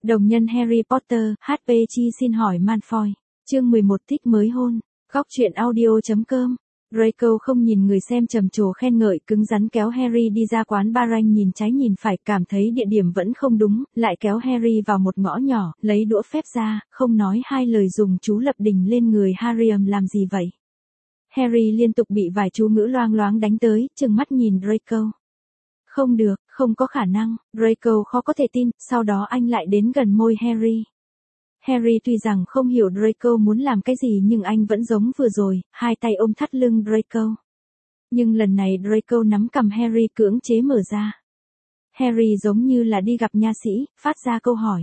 Đồng nhân Harry Potter, HP Chi xin hỏi Malfoy. Chương 11 thích mới hôn. Góc truyện audio.com. Draco không nhìn người xem trầm trồ khen ngợi, cứng rắn kéo Harry đi ra quán bar. Anh nhìn trái nhìn phải, cảm thấy địa điểm vẫn không đúng, lại kéo Harry vào một ngõ nhỏ, lấy đũa phép ra, không nói hai lời dùng chú lập đình lên người Harry. Làm gì vậy? Harry liên tục bị vài chú ngữ loang loáng đánh tới, trừng mắt nhìn Draco. Không được, không có khả năng. Draco khó có thể tin, sau đó anh lại đến gần môi Harry. Harry tuy rằng không hiểu Draco muốn làm cái gì nhưng anh vẫn giống vừa rồi, hai tay ôm thắt lưng Draco. Nhưng lần này Draco nắm cằm Harry cưỡng chế mở ra. Harry giống như là đi gặp nha sĩ, phát ra câu hỏi.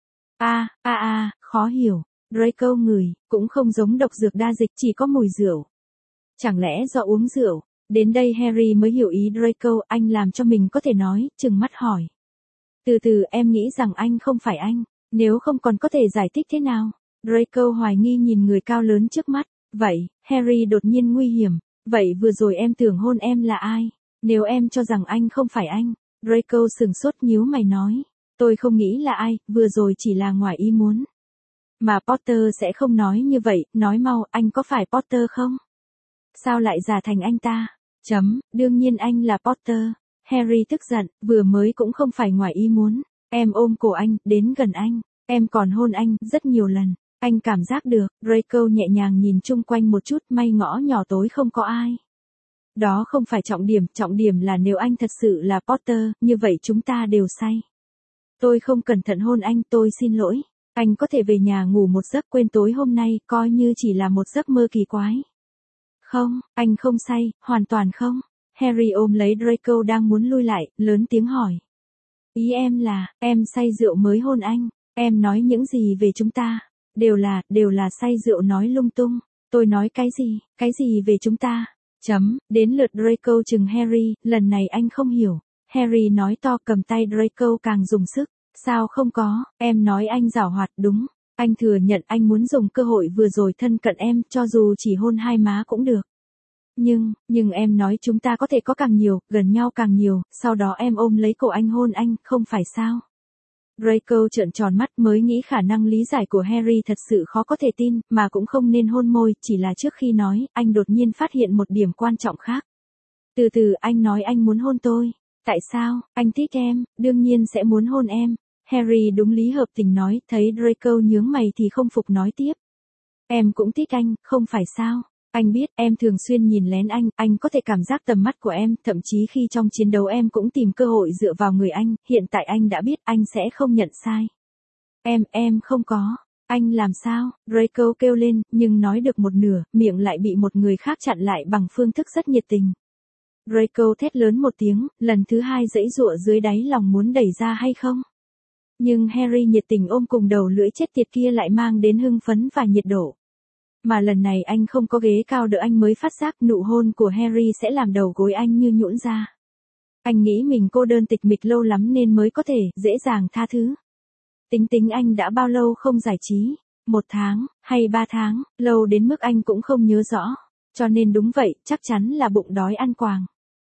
Khó hiểu. Draco ngửi, cũng không giống độc dược đa dịch, chỉ có mùi rượu. Chẳng lẽ do uống rượu? Đến đây Harry mới hiểu ý Draco, anh làm cho mình có thể nói, trừng mắt hỏi. Từ từ, em nghĩ rằng anh không phải anh, nếu không còn có thể giải thích thế nào? Draco hoài nghi nhìn người cao lớn trước mắt. Vậy, Harry đột nhiên nguy hiểm. Vậy vừa rồi em tưởng hôn em là ai? Nếu em cho rằng anh không phải anh. Draco sừng sốt nhíu mày nói. Tôi không nghĩ là ai, vừa rồi chỉ là ngoài ý muốn. Mà Potter sẽ không nói như vậy, nói mau, anh có phải Potter không? Sao lại giả thành anh ta? Đương nhiên anh là Potter. Harry tức giận, vừa mới cũng không phải ngoài ý muốn. Em ôm cổ anh, đến gần anh. Em còn hôn anh, rất nhiều lần. Anh cảm giác được. Draco nhẹ nhàng nhìn chung quanh một chút, may ngõ nhỏ tối không có ai. Đó không phải trọng điểm là nếu anh thật sự là Potter, như vậy chúng ta đều say. Tôi không cẩn thận hôn anh, tôi xin lỗi. Anh có thể về nhà ngủ một giấc, quên tối hôm nay, coi như chỉ là một giấc mơ kỳ quái. Không, anh không say, hoàn toàn không. Harry ôm lấy Draco đang muốn lui lại, lớn tiếng hỏi. Ý em là, em say rượu mới hôn anh. Em nói những gì về chúng ta? Đều là say rượu nói lung tung. Tôi nói cái gì về chúng ta? Đến lượt Draco chừng Harry, lần này anh không hiểu. Harry nói to, cầm tay Draco càng dùng sức. Sao không có, em nói anh giảo hoạt đúng. Anh thừa nhận anh muốn dùng cơ hội vừa rồi thân cận em, cho dù chỉ hôn hai má cũng được. Nhưng em nói chúng ta có thể có càng nhiều, gần nhau càng nhiều, sau đó em ôm lấy cổ anh hôn anh, không phải sao? Draco trợn tròn mắt, mới nghĩ khả năng lý giải của Harry thật sự khó có thể tin, mà cũng không nên hôn môi, chỉ là trước khi nói, anh đột nhiên phát hiện một điểm quan trọng khác. Từ từ, anh nói anh muốn hôn tôi. Tại sao? Anh thích em, đương nhiên sẽ muốn hôn em. Harry đúng lý hợp tình nói, thấy Draco nhướng mày thì không phục nói tiếp. Em cũng thích anh, không phải sao? Anh biết, em thường xuyên nhìn lén anh có thể cảm giác tầm mắt của em, thậm chí khi trong chiến đấu em cũng tìm cơ hội dựa vào người anh, hiện tại anh đã biết, anh sẽ không nhận sai. Em không có. Anh làm sao? Draco kêu lên, nhưng nói được một nửa, miệng lại bị một người khác chặn lại bằng phương thức rất nhiệt tình. Draco thét lớn một tiếng, lần thứ hai giãy giụa dưới đáy lòng muốn đẩy ra hay không? Nhưng Harry nhiệt tình ôm cùng đầu lưỡi chết tiệt kia lại mang đến hưng phấn và nhiệt độ. Mà lần này anh không có ghế cao đỡ anh mới phát giác nụ hôn của Harry sẽ làm đầu gối anh như nhũn ra. Anh nghĩ mình cô đơn tịch mịch lâu lắm nên mới có thể dễ dàng tha thứ. Tính anh đã bao lâu không giải trí? 1 tháng, hay 3 tháng, lâu đến mức anh cũng không nhớ rõ. Cho nên đúng vậy, chắc chắn là bụng đói ăn quàng.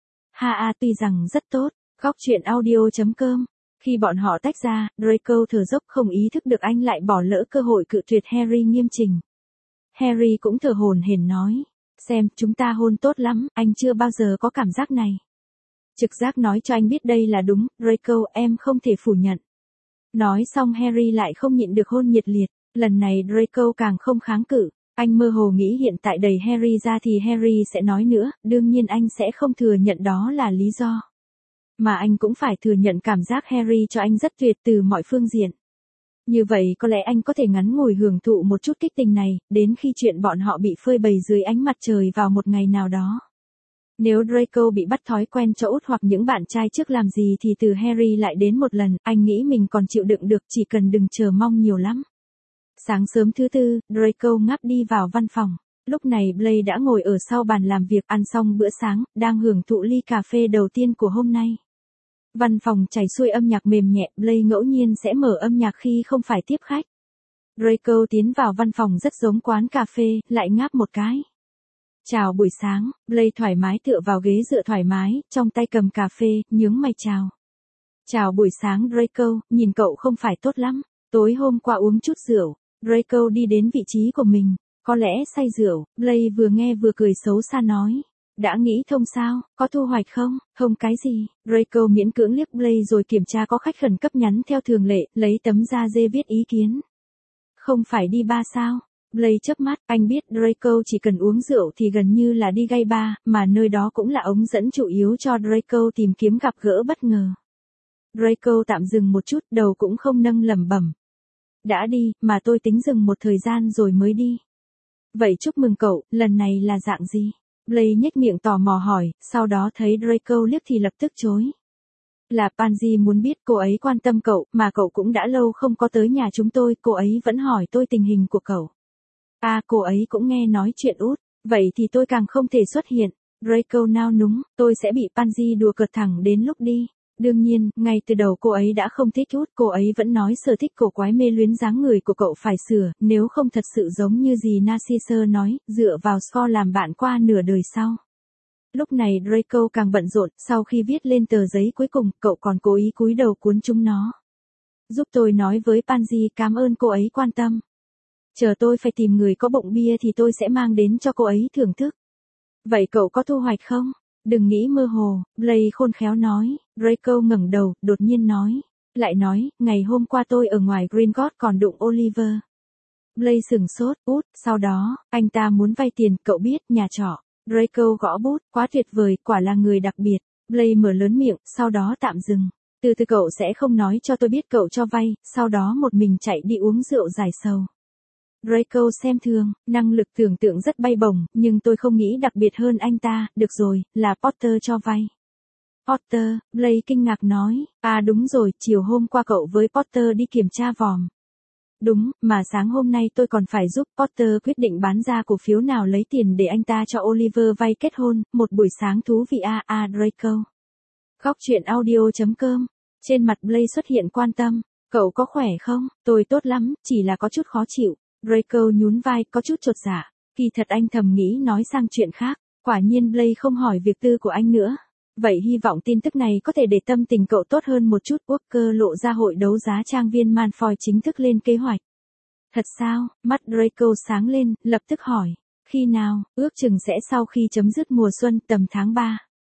Tuy rằng rất tốt. Góc truyện audio.com. Khi bọn họ tách ra, Draco thở dốc không ý thức được anh lại bỏ lỡ cơ hội cự tuyệt Harry nghiêm chỉnh. Harry cũng thở hổn hển nói. Xem, chúng ta hôn tốt lắm, anh chưa bao giờ có cảm giác này. Trực giác nói cho anh biết đây là đúng, Draco, em không thể phủ nhận. Nói xong Harry lại không nhịn được hôn nhiệt liệt, lần này Draco càng không kháng cự. Anh mơ hồ nghĩ hiện tại đẩy Harry ra thì Harry sẽ nói nữa, đương nhiên anh sẽ không thừa nhận đó là lý do. Mà anh cũng phải thừa nhận cảm giác Harry cho anh rất tuyệt từ mọi phương diện. Như vậy có lẽ anh có thể ngắn ngủi hưởng thụ một chút kích tình này, đến khi chuyện bọn họ bị phơi bày dưới ánh mặt trời vào một ngày nào đó. Nếu Draco bị bắt thói quen cho út hoặc những bạn trai trước làm gì thì từ Harry lại đến một lần, anh nghĩ mình còn chịu đựng được, chỉ cần đừng chờ mong nhiều lắm. Sáng sớm thứ tư, Draco ngáp đi vào văn phòng. Lúc này Blaise đã ngồi ở sau bàn làm việc, ăn xong bữa sáng, đang hưởng thụ ly cà phê đầu tiên của hôm nay. Văn phòng chảy xuôi âm nhạc mềm nhẹ, Blaise ngẫu nhiên sẽ mở âm nhạc khi không phải tiếp khách. Draco tiến vào văn phòng rất giống quán cà phê, lại ngáp một cái. Chào buổi sáng, Blaise thoải mái tựa vào ghế dựa thoải mái, trong tay cầm cà phê, nhướng mày chào. Chào buổi sáng Draco, nhìn cậu không phải tốt lắm. Tối hôm qua uống chút rượu, Draco đi đến vị trí của mình, có lẽ say rượu, Blake vừa nghe vừa cười xấu xa nói. Đã nghĩ thông sao, có thu hoạch không? Không cái gì, Draco miễn cưỡng liếc Blake rồi kiểm tra có khách khẩn cấp nhắn theo thường lệ, lấy tấm da dê viết ý kiến. Không phải đi bar sao? Blake chớp mắt, anh biết Draco chỉ cần uống rượu thì gần như là đi gay bar, mà nơi đó cũng là ống dẫn chủ yếu cho Draco tìm kiếm gặp gỡ bất ngờ. Draco tạm dừng một chút, đầu cũng không nâng lẩm bẩm. Đã đi, mà tôi tính dừng một thời gian rồi mới đi. Vậy chúc mừng cậu, lần này là dạng gì? Blake nhếch miệng tò mò hỏi, sau đó thấy Draco liếc thì lập tức chối. Là Pansy muốn biết cô ấy quan tâm cậu, mà cậu cũng đã lâu không có tới nhà chúng tôi, cô ấy vẫn hỏi tôi tình hình của cậu. À, cô ấy cũng nghe nói chuyện út, vậy thì tôi càng không thể xuất hiện. Draco nao núng, tôi sẽ bị Pansy đùa cợt thẳng đến lúc đi. Đương nhiên, ngay từ đầu cô ấy đã không thích út, cô ấy vẫn nói sở thích cổ quái mê luyến dáng người của cậu phải sửa, nếu không thật sự giống như gì Narcisse nói, dựa vào score làm bạn qua nửa đời sau. Lúc này Draco càng bận rộn, sau khi viết lên tờ giấy cuối cùng, cậu còn cố ý cúi đầu cuốn chúng nó. Giúp tôi nói với Pansy cảm ơn cô ấy quan tâm. Chờ tôi phải tìm người có bụng bia thì tôi sẽ mang đến cho cô ấy thưởng thức. Vậy cậu có thu hoạch không? Đừng nghĩ mơ hồ, Blake khôn khéo nói. Draco ngẩng đầu, đột nhiên nói. Lại nói, ngày hôm qua tôi ở ngoài Gringotts còn đụng Oliver. Blake sửng sốt, út, sau đó, anh ta muốn vay tiền, cậu biết, nhà trọ. Draco gõ bút, quá tuyệt vời, quả là người đặc biệt. Blake mở lớn miệng, sau đó tạm dừng. Từ từ cậu sẽ không nói cho tôi biết cậu cho vay, sau đó một mình chạy đi uống rượu giải sầu. Draco xem thường, năng lực tưởng tượng rất bay bổng, nhưng tôi không nghĩ đặc biệt hơn anh ta, được rồi, là Potter cho vay. Potter, Blake kinh ngạc nói, à đúng rồi, chiều hôm qua cậu với Potter đi kiểm tra vòm. Đúng, mà sáng hôm nay tôi còn phải giúp Potter quyết định bán ra cổ phiếu nào lấy tiền để anh ta cho Oliver vay kết hôn, một buổi sáng thú vị Draco. Góc truyện audio.com, trên mặt Blake xuất hiện quan tâm, cậu có khỏe không? Tôi tốt lắm, chỉ là có chút khó chịu. Draco nhún vai, có chút chột dạ. Kỳ thật anh thầm nghĩ nói sang chuyện khác, quả nhiên Blake không hỏi việc tư của anh nữa. Vậy hy vọng tin tức này có thể để tâm tình cậu tốt hơn một chút. Walker lộ ra hội đấu giá trang viên Malfoy chính thức lên kế hoạch. Thật sao? Mắt Draco sáng lên, lập tức hỏi. Khi nào? Ước chừng sẽ sau khi chấm dứt mùa xuân tầm tháng 3.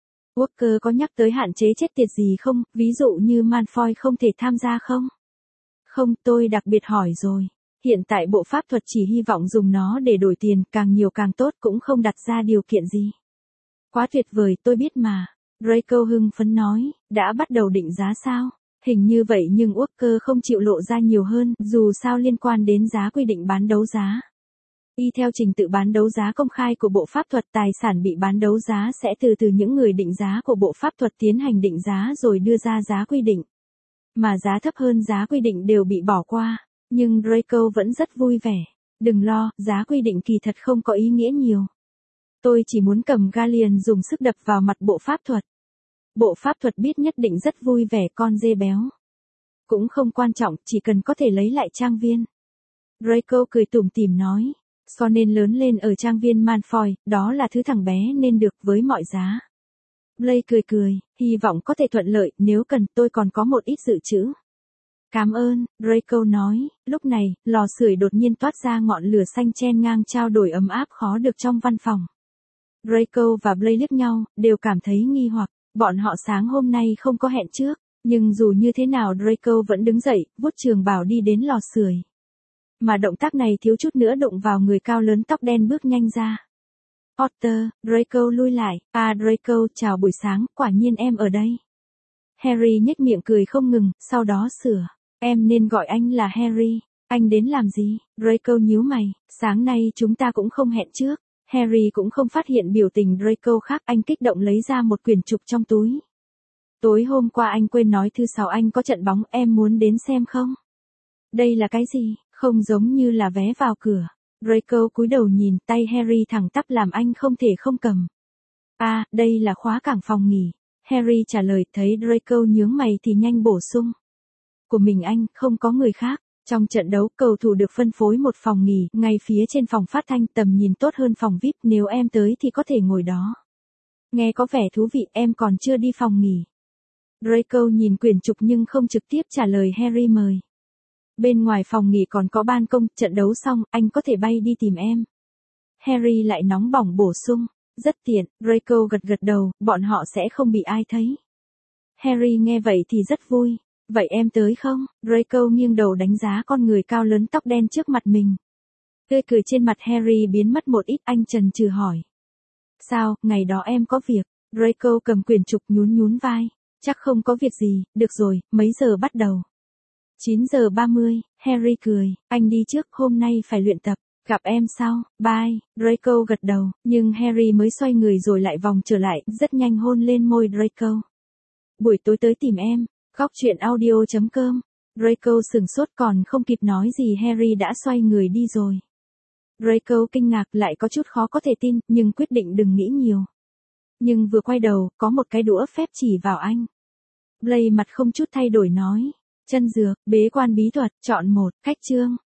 Walker có nhắc tới hạn chế chết tiệt gì không? Ví dụ như Malfoy không thể tham gia không? Không, tôi đặc biệt hỏi rồi. Hiện tại bộ pháp thuật chỉ hy vọng dùng nó để đổi tiền, càng nhiều càng tốt, cũng không đặt ra điều kiện gì. Quá tuyệt vời, tôi biết mà. Draco hưng phấn nói, đã bắt đầu định giá sao? Hình như vậy nhưng Walker không chịu lộ ra nhiều hơn, dù sao liên quan đến giá quy định bán đấu giá. Y theo trình tự bán đấu giá công khai của bộ pháp thuật, tài sản bị bán đấu giá sẽ từ những người định giá của bộ pháp thuật tiến hành định giá rồi đưa ra giá quy định. Mà giá thấp hơn giá quy định đều bị bỏ qua. Nhưng Draco vẫn rất vui vẻ. Đừng lo, giá quy định kỳ thật không có ý nghĩa nhiều. Tôi chỉ muốn cầm Galleon dùng sức đập vào mặt bộ pháp thuật. Bộ pháp thuật biết nhất định rất vui vẻ con dê béo. Cũng không quan trọng, chỉ cần có thể lấy lại trang viên. Draco cười tủm tỉm nói. So nên lớn lên ở trang viên Malfoy, đó là thứ thằng bé nên được với mọi giá. Blake cười cười, hy vọng có thể thuận lợi, nếu cần tôi còn có một ít dự trữ. Cảm ơn, Draco nói, lúc này, lò sưởi đột nhiên toát ra ngọn lửa xanh chen ngang trao đổi ấm áp khó được trong văn phòng. Draco và Blake liếc nhau, đều cảm thấy nghi hoặc, bọn họ sáng hôm nay không có hẹn trước, nhưng dù như thế nào Draco vẫn đứng dậy, vuốt trường bào đi đến lò sưởi. Mà động tác này thiếu chút nữa đụng vào người cao lớn tóc đen bước nhanh ra. Potter, Draco lui lại, Draco chào buổi sáng, quả nhiên em ở đây. Harry nhếch miệng cười không ngừng, sau đó sửa. Em nên gọi anh là Harry. Anh đến làm gì? Draco nhíu mày. Sáng nay chúng ta cũng không hẹn trước. Harry cũng không phát hiện biểu tình Draco khác. Anh kích động lấy ra một quyển trục trong túi. Tối hôm qua anh quên nói thứ 6 anh có trận bóng, em muốn đến xem không? Đây là cái gì? Không giống như là vé vào cửa. Draco cúi đầu nhìn, tay Harry thẳng tắp làm anh không thể không cầm. Đây là khóa cảng phòng nghỉ. Harry trả lời, thấy Draco nhướng mày thì nhanh bổ sung. Của mình anh, không có người khác. Trong trận đấu, cầu thủ được phân phối một phòng nghỉ, ngay phía trên phòng phát thanh, tầm nhìn tốt hơn phòng VIP, nếu em tới thì có thể ngồi đó. Nghe có vẻ thú vị, em còn chưa đi phòng nghỉ. Draco nhìn quyển trục nhưng không trực tiếp trả lời Harry mời. Bên ngoài phòng nghỉ còn có ban công, trận đấu xong, anh có thể bay đi tìm em. Harry lại nóng bỏng bổ sung. Rất tiện, Draco gật gật đầu, bọn họ sẽ không bị ai thấy. Harry nghe vậy thì rất vui. Vậy em tới không? Draco nghiêng đầu đánh giá con người cao lớn tóc đen trước mặt mình. Tươi cười trên mặt Harry biến mất một ít, anh chần chừ hỏi. Sao, ngày đó em có việc? Draco cầm quyển trục nhún nhún vai. Chắc không có việc gì, được rồi, mấy giờ bắt đầu? 9 giờ 30, Harry cười, anh đi trước, hôm nay phải luyện tập. Gặp em sau, bye, Draco gật đầu, nhưng Harry mới xoay người rồi lại vòng trở lại, rất nhanh hôn lên môi Draco. Buổi tối tới tìm em, góc truyện audio.com. Draco sửng sốt còn không kịp nói gì Harry đã xoay người đi rồi. Draco kinh ngạc lại có chút khó có thể tin, nhưng quyết định đừng nghĩ nhiều. Nhưng vừa quay đầu, có một cái đũa phép chỉ vào anh. Blaise mặt không chút thay đổi nói. Chân dược, bế quan bí thuật, chọn một, khách chương.